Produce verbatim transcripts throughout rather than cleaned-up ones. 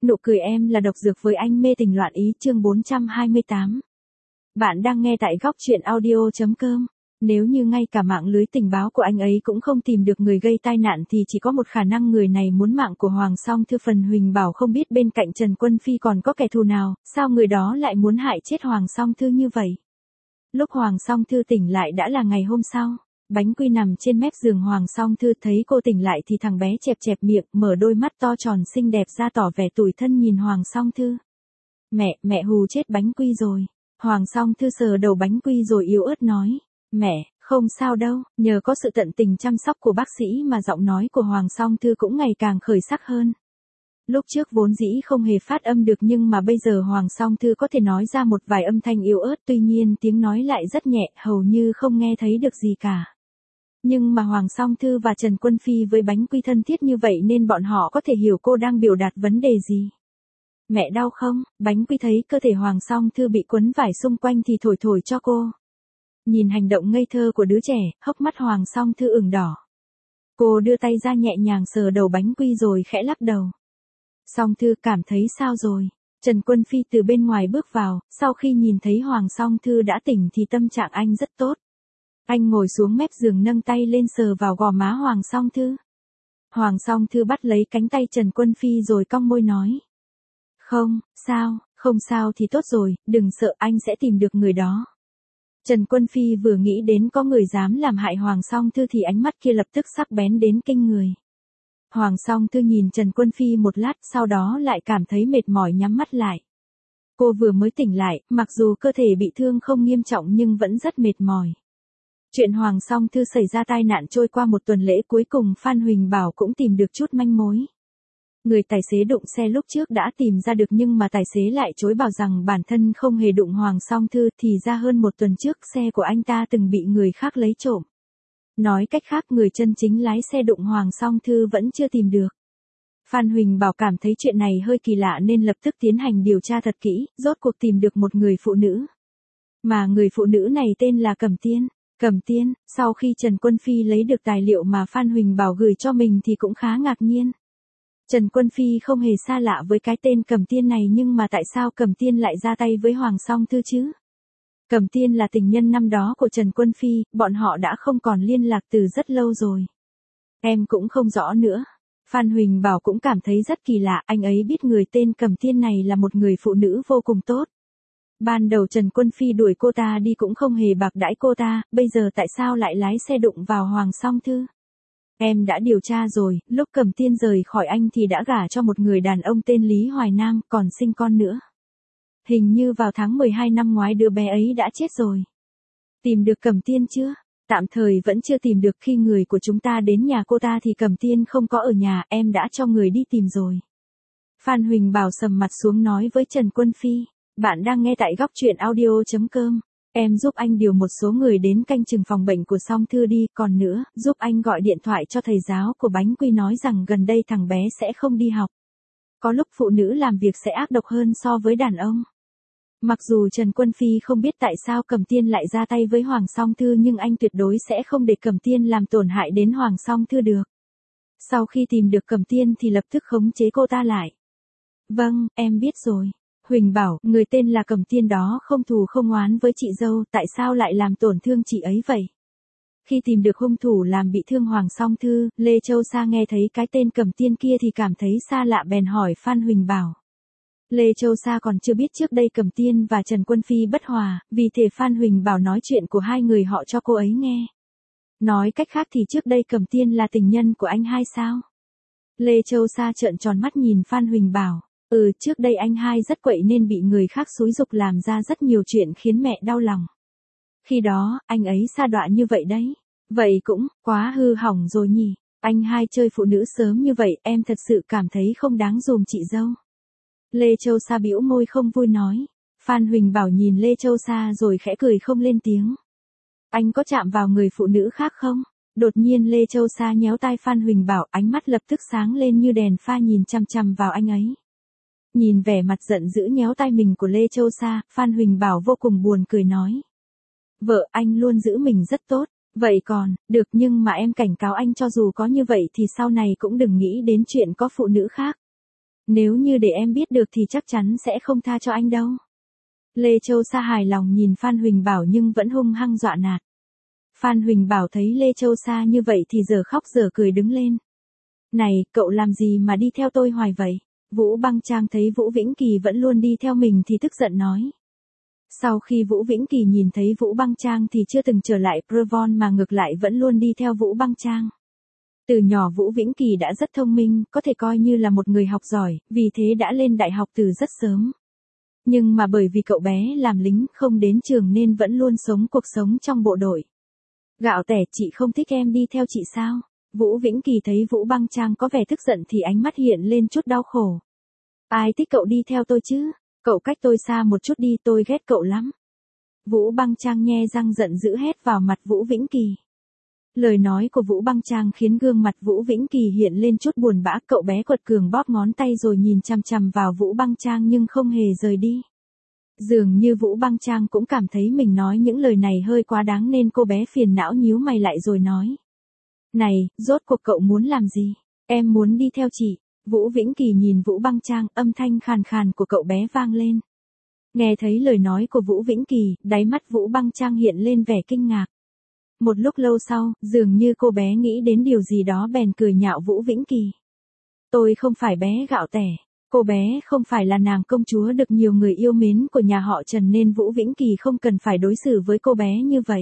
Nụ cười em là độc dược với anh mê tình loạn ý chương bốn trăm hai mươi tám. Bạn đang nghe tại góc truyện audio.com. Nếu như ngay cả mạng lưới tình báo của anh ấy cũng không tìm được người gây tai nạn thì chỉ có một khả năng người này muốn mạng của Hoàng Song Thư. Phần Huỳnh Bảo không biết bên cạnh Trần Quân Phi còn có kẻ thù nào, sao người đó lại muốn hại chết Hoàng Song Thư như vậy. Lúc Hoàng Song Thư tỉnh lại đã là ngày hôm sau. Bánh quy nằm trên mép giường Hoàng Song Thư thấy cô tỉnh lại thì thằng bé chẹp chẹp miệng, mở đôi mắt to tròn xinh đẹp ra tỏ vẻ tủi thân nhìn Hoàng Song Thư. Mẹ, mẹ hù chết bánh quy rồi. Hoàng Song Thư sờ đầu bánh quy rồi yếu ớt nói. Mẹ, không sao đâu, nhờ có sự tận tình chăm sóc của bác sĩ mà giọng nói của Hoàng Song Thư cũng ngày càng khởi sắc hơn. Lúc trước vốn dĩ không hề phát âm được nhưng mà bây giờ Hoàng Song Thư có thể nói ra một vài âm thanh yếu ớt, tuy nhiên tiếng nói lại rất nhẹ, hầu như không nghe thấy được gì cả. Nhưng mà Hoàng Song Thư và Trần Quân Phi với bánh quy thân thiết như vậy nên bọn họ có thể hiểu cô đang biểu đạt vấn đề gì. Mẹ đau không? Bánh quy thấy cơ thể Hoàng Song Thư bị quấn vải xung quanh thì thổi thổi cho cô. Nhìn hành động ngây thơ của đứa trẻ, hốc mắt Hoàng Song Thư ửng đỏ. Cô đưa tay ra nhẹ nhàng sờ đầu bánh quy rồi khẽ lắc đầu. Song Thư cảm thấy sao rồi? Trần Quân Phi từ bên ngoài bước vào, sau khi nhìn thấy Hoàng Song Thư đã tỉnh thì tâm trạng anh rất tốt. Anh ngồi xuống mép giường nâng tay lên sờ vào gò má Hoàng Song Thư. Hoàng Song Thư bắt lấy cánh tay Trần Quân Phi rồi cong môi nói. Không, sao, không sao thì tốt rồi, đừng sợ, anh sẽ tìm được người đó. Trần Quân Phi vừa nghĩ đến có người dám làm hại Hoàng Song Thư thì ánh mắt kia lập tức sắc bén đến kinh người. Hoàng Song Thư nhìn Trần Quân Phi một lát, sau đó lại cảm thấy mệt mỏi nhắm mắt lại. Cô vừa mới tỉnh lại, mặc dù cơ thể bị thương không nghiêm trọng nhưng vẫn rất mệt mỏi. Chuyện Hoàng Song Thư xảy ra tai nạn trôi qua một tuần lễ, cuối cùng Phan Huỳnh Bảo cũng tìm được chút manh mối. Người tài xế đụng xe lúc trước đã tìm ra được nhưng mà tài xế lại chối bảo rằng bản thân không hề đụng Hoàng Song Thư, thì ra hơn một tuần trước xe của anh ta từng bị người khác lấy trộm. Nói cách khác, người chân chính lái xe đụng Hoàng Song Thư vẫn chưa tìm được. Phan Huỳnh Bảo cảm thấy chuyện này hơi kỳ lạ nên lập tức tiến hành điều tra thật kỹ, rốt cuộc tìm được một người phụ nữ. Mà người phụ nữ này tên là Cẩm Tiên. Cẩm Tiên, sau khi Trần Quân Phi lấy được tài liệu mà Phan Huỳnh Bảo gửi cho mình thì cũng khá ngạc nhiên. Trần Quân Phi không hề xa lạ với cái tên Cẩm Tiên này, nhưng mà tại sao Cẩm Tiên lại ra tay với Hoàng Song Thư chứ? Cẩm Tiên là tình nhân năm đó của Trần Quân Phi, bọn họ đã không còn liên lạc từ rất lâu rồi. Em cũng không rõ nữa. Phan Huỳnh Bảo cũng cảm thấy rất kỳ lạ, anh ấy biết người tên Cẩm Tiên này là một người phụ nữ vô cùng tốt. Ban đầu Trần Quân Phi đuổi cô ta đi cũng không hề bạc đãi cô ta, bây giờ tại sao lại lái xe đụng vào Hoàng Song Thư? Em đã điều tra rồi, lúc Cẩm Tiên rời khỏi anh thì đã gả cho một người đàn ông tên Lý Hoài Nam, còn sinh con nữa. Hình như vào tháng mười hai năm ngoái đứa bé ấy đã chết rồi. Tìm được Cẩm Tiên chưa? Tạm thời vẫn chưa tìm được, khi người của chúng ta đến nhà cô ta thì Cẩm Tiên không có ở nhà, em đã cho người đi tìm rồi. Phan Huỳnh Bảo sầm mặt xuống nói với Trần Quân Phi. Bạn đang nghe tại góc truyện audio.com. Em giúp anh điều một số người đến canh chừng phòng bệnh của Song Thư đi, còn nữa, giúp anh gọi điện thoại cho thầy giáo của bánh quy nói rằng gần đây thằng bé sẽ không đi học. Có lúc phụ nữ làm việc sẽ ác độc hơn so với đàn ông. Mặc dù Trần Quân Phi không biết tại sao Cẩm Tiên lại ra tay với Hoàng Song Thư nhưng anh tuyệt đối sẽ không để Cẩm Tiên làm tổn hại đến Hoàng Song Thư được. Sau khi tìm được Cẩm Tiên thì lập tức khống chế cô ta lại. Vâng, em biết rồi. Huỳnh Bảo, người tên là Cẩm Tiên đó không thù không oán với chị dâu, tại sao lại làm tổn thương chị ấy vậy? Khi tìm được hung thủ làm bị thương Hoàng Song Thư, Lê Châu Sa nghe thấy cái tên Cẩm Tiên kia thì cảm thấy xa lạ bèn hỏi Phan Huỳnh Bảo. Lê Châu Sa còn chưa biết trước đây Cẩm Tiên và Trần Quân Phi bất hòa, vì thế Phan Huỳnh Bảo nói chuyện của hai người họ cho cô ấy nghe. Nói cách khác thì trước đây Cẩm Tiên là tình nhân của anh hai sao? Lê Châu Sa trợn tròn mắt nhìn Phan Huỳnh Bảo. Ừ, trước đây anh hai rất quậy nên bị người khác xúi giục làm ra rất nhiều chuyện khiến mẹ đau lòng. Khi đó, anh ấy sa đọa như vậy đấy. Vậy cũng, quá hư hỏng rồi nhỉ. Anh hai chơi phụ nữ sớm như vậy, em thật sự cảm thấy không đáng dùm chị dâu. Lê Châu Sa bĩu môi không vui nói. Phan Huỳnh Bảo nhìn Lê Châu Sa rồi khẽ cười không lên tiếng. Anh có chạm vào người phụ nữ khác không? Đột nhiên Lê Châu Sa nhéo tai Phan Huỳnh Bảo, ánh mắt lập tức sáng lên như đèn pha nhìn chằm chằm vào anh ấy. Nhìn vẻ mặt giận dữ nhéo tay mình của Lê Châu Sa, Phan Huỳnh Bảo vô cùng buồn cười nói. Vợ anh luôn giữ mình rất tốt, vậy còn, được, nhưng mà em cảnh cáo anh cho dù có như vậy thì sau này cũng đừng nghĩ đến chuyện có phụ nữ khác. Nếu như để em biết được thì chắc chắn sẽ không tha cho anh đâu. Lê Châu Sa hài lòng nhìn Phan Huỳnh Bảo nhưng vẫn hung hăng dọa nạt. Phan Huỳnh Bảo thấy Lê Châu Sa như vậy thì giờ khóc giờ cười đứng lên. Này, cậu làm gì mà đi theo tôi hoài vậy? Vũ Băng Trang thấy Vũ Vĩnh Kỳ vẫn luôn đi theo mình thì tức giận nói. Sau khi Vũ Vĩnh Kỳ nhìn thấy Vũ Băng Trang thì chưa từng trở lại Provon mà ngược lại vẫn luôn đi theo Vũ Băng Trang. Từ nhỏ Vũ Vĩnh Kỳ đã rất thông minh, có thể coi như là một người học giỏi, vì thế đã lên đại học từ rất sớm. Nhưng mà bởi vì cậu bé làm lính không đến trường nên vẫn luôn sống cuộc sống trong bộ đội. Gạo tẻ, chị không thích em đi theo chị sao? Vũ Vĩnh Kỳ thấy Vũ Băng Trang có vẻ tức giận thì ánh mắt hiện lên chút đau khổ. Ai thích cậu đi theo tôi chứ? Cậu cách tôi xa một chút đi, tôi ghét cậu lắm. Vũ Băng Trang nhe răng giận dữ hét vào mặt Vũ Vĩnh Kỳ. Lời nói của Vũ Băng Trang khiến gương mặt Vũ Vĩnh Kỳ hiện lên chút buồn bã, cậu bé quật cường bóp ngón tay rồi nhìn chằm chằm vào Vũ Băng Trang nhưng không hề rời đi. Dường như Vũ Băng Trang cũng cảm thấy mình nói những lời này hơi quá đáng nên cô bé phiền não nhíu mày lại rồi nói. Này, rốt cuộc cậu muốn làm gì? Em muốn đi theo chị. Vũ Vĩnh Kỳ nhìn Vũ Băng Trang, âm thanh khàn khàn của cậu bé vang lên. Nghe thấy lời nói của Vũ Vĩnh Kỳ, đáy mắt Vũ Băng Trang hiện lên vẻ kinh ngạc. Một lúc lâu sau, dường như cô bé nghĩ đến điều gì đó bèn cười nhạo Vũ Vĩnh Kỳ. Tôi không phải bé gạo tẻ. Cô bé không phải là nàng công chúa được nhiều người yêu mến của nhà họ Trần nên Vũ Vĩnh Kỳ không cần phải đối xử với cô bé như vậy.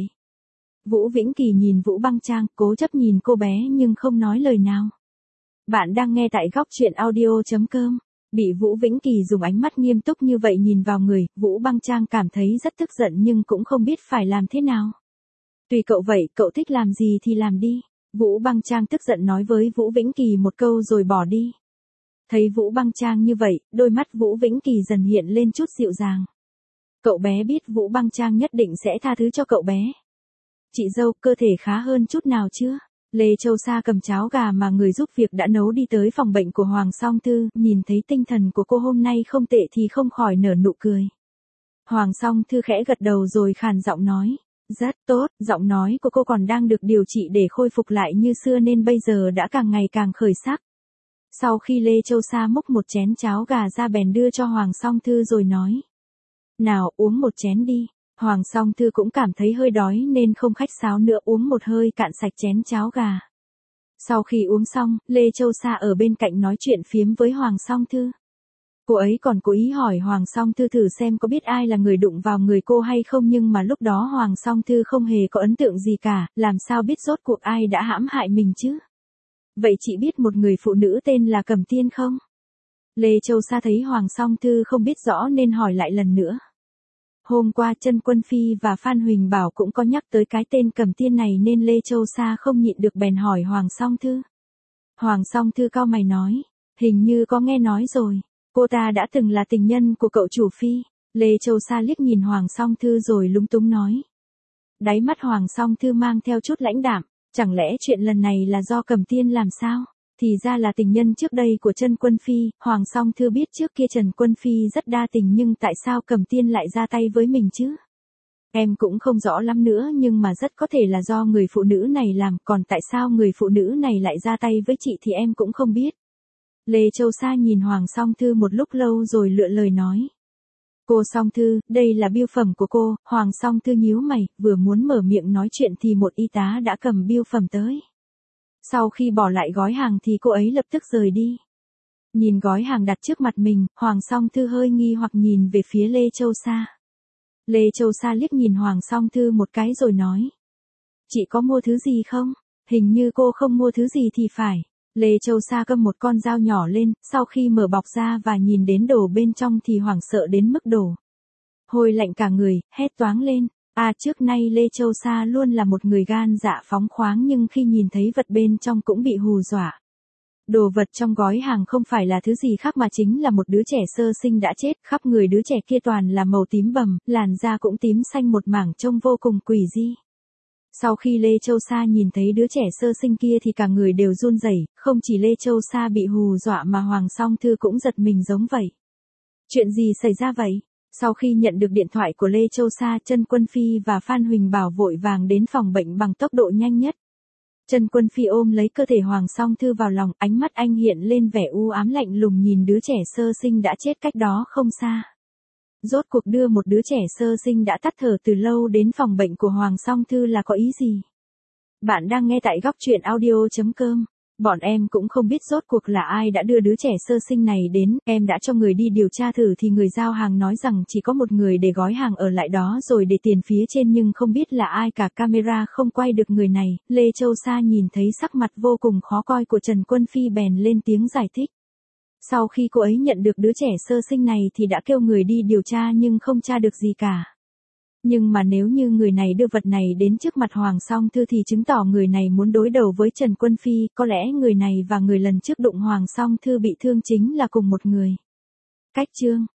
Vũ Vĩnh Kỳ nhìn Vũ Băng Trang, cố chấp nhìn cô bé nhưng không nói lời nào. Bạn đang nghe tại góc truyện audio chấm com. Bị Vũ Vĩnh Kỳ dùng ánh mắt nghiêm túc như vậy nhìn vào người, Vũ Băng Trang cảm thấy rất tức giận nhưng cũng không biết phải làm thế nào. Tùy cậu vậy, cậu thích làm gì thì làm đi. Vũ Băng Trang tức giận nói với Vũ Vĩnh Kỳ một câu rồi bỏ đi. Thấy Vũ Băng Trang như vậy, đôi mắt Vũ Vĩnh Kỳ dần hiện lên chút dịu dàng. Cậu bé biết Vũ Băng Trang nhất định sẽ tha thứ cho cậu bé. Chị dâu, cơ thể khá hơn chút nào chưa? Lê Châu Sa cầm cháo gà mà người giúp việc đã nấu đi tới phòng bệnh của Hoàng Song Thư, nhìn thấy tinh thần của cô hôm nay không tệ thì không khỏi nở nụ cười. Hoàng Song Thư khẽ gật đầu rồi khàn giọng nói. Rất tốt, giọng nói của cô còn đang được điều trị để khôi phục lại như xưa nên bây giờ đã càng ngày càng khởi sắc. Sau khi Lê Châu Sa múc một chén cháo gà ra bèn đưa cho Hoàng Song Thư rồi nói. Nào, uống một chén đi. Hoàng Song Thư cũng cảm thấy hơi đói nên không khách sáo nữa uống một hơi cạn sạch chén cháo gà. Sau khi uống xong, Lê Châu Sa ở bên cạnh nói chuyện phiếm với Hoàng Song Thư. Cô ấy còn cố ý hỏi Hoàng Song Thư thử xem có biết ai là người đụng vào người cô hay không nhưng mà lúc đó Hoàng Song Thư không hề có ấn tượng gì cả, làm sao biết rốt cuộc ai đã hãm hại mình chứ? Vậy chị biết một người phụ nữ tên là Cẩm Tiên không? Lê Châu Sa thấy Hoàng Song Thư không biết rõ nên hỏi lại lần nữa. Hôm qua Trân Quân Phi và Phan Huỳnh Bảo cũng có nhắc tới cái tên Cẩm Tiên này nên Lê Châu Sa không nhịn được bèn hỏi Hoàng Song Thư. Hoàng Song Thư cau mày nói, hình như có nghe nói rồi, cô ta đã từng là tình nhân của cậu chủ Phi. Lê Châu Sa liếc nhìn Hoàng Song Thư rồi lúng túng nói. Đáy mắt Hoàng Song Thư mang theo chút lãnh đạm, chẳng lẽ chuyện lần này là do Cẩm Tiên làm sao? Thì ra là tình nhân trước đây của Trân Quân Phi. Hoàng Song Thư biết trước kia Trần Quân Phi rất đa tình nhưng tại sao Cẩm Tiên lại ra tay với mình chứ? Em cũng không rõ lắm nữa nhưng mà rất có thể là do người phụ nữ này làm, còn tại sao người phụ nữ này lại ra tay với chị thì em cũng không biết. Lê Châu Sa nhìn Hoàng Song Thư một lúc lâu rồi lựa lời nói. Cô Song Thư, đây là bưu phẩm của cô. Hoàng Song Thư nhíu mày, vừa muốn mở miệng nói chuyện thì một y tá đã cầm bưu phẩm tới. Sau khi bỏ lại gói hàng thì cô ấy lập tức rời đi. Nhìn gói hàng đặt trước mặt mình, Hoàng Song Thư hơi nghi hoặc nhìn về phía Lê Châu Sa. Lê Châu Sa liếc nhìn Hoàng Song Thư một cái rồi nói. Chị có mua thứ gì không? Hình như cô không mua thứ gì thì phải. Lê Châu Sa cầm một con dao nhỏ lên, sau khi mở bọc ra và nhìn đến đồ bên trong thì hoảng sợ đến mức đổ hôi lạnh cả người, hét toáng lên. À, trước nay Lê Châu Sa luôn là một người gan dạ phóng khoáng nhưng khi nhìn thấy vật bên trong cũng bị hù dọa. Đồ vật trong gói hàng không phải là thứ gì khác mà chính là một đứa trẻ sơ sinh đã chết, khắp người đứa trẻ kia toàn là màu tím bầm, làn da cũng tím xanh một mảng trông vô cùng quỷ dị. Sau khi Lê Châu Sa nhìn thấy đứa trẻ sơ sinh kia thì cả người đều run rẩy, không chỉ Lê Châu Sa bị hù dọa mà Hoàng Song Thư cũng giật mình giống vậy. Chuyện gì xảy ra vậy? Sau khi nhận được điện thoại của Lê Châu Sa, Trân Quân Phi và Phan Huỳnh Bảo vội vàng đến phòng bệnh bằng tốc độ nhanh nhất. Trần Quân Phi ôm lấy cơ thể Hoàng Song Thư vào lòng, ánh mắt anh hiện lên vẻ u ám lạnh lùng nhìn đứa trẻ sơ sinh đã chết cách đó không xa. Rốt cuộc đưa một đứa trẻ sơ sinh đã tắt thở từ lâu đến phòng bệnh của Hoàng Song Thư là có ý gì? Bạn đang nghe tại góc truyện audio chấm com. Bọn em cũng không biết rốt cuộc là ai đã đưa đứa trẻ sơ sinh này đến, em đã cho người đi điều tra thử thì người giao hàng nói rằng chỉ có một người để gói hàng ở lại đó rồi để tiền phía trên nhưng không biết là ai cả, camera không quay được người này. Lê Châu Sa nhìn thấy sắc mặt vô cùng khó coi của Trần Quân Phi bèn lên tiếng giải thích. Sau khi cô ấy nhận được đứa trẻ sơ sinh này thì đã kêu người đi điều tra nhưng không tra được gì cả. Nhưng mà nếu như người này đưa vật này đến trước mặt Hoàng Song Thư thì chứng tỏ người này muốn đối đầu với Trần Quân Phi, có lẽ người này và người lần trước đụng Hoàng Song Thư bị thương chính là cùng một người. Cách chương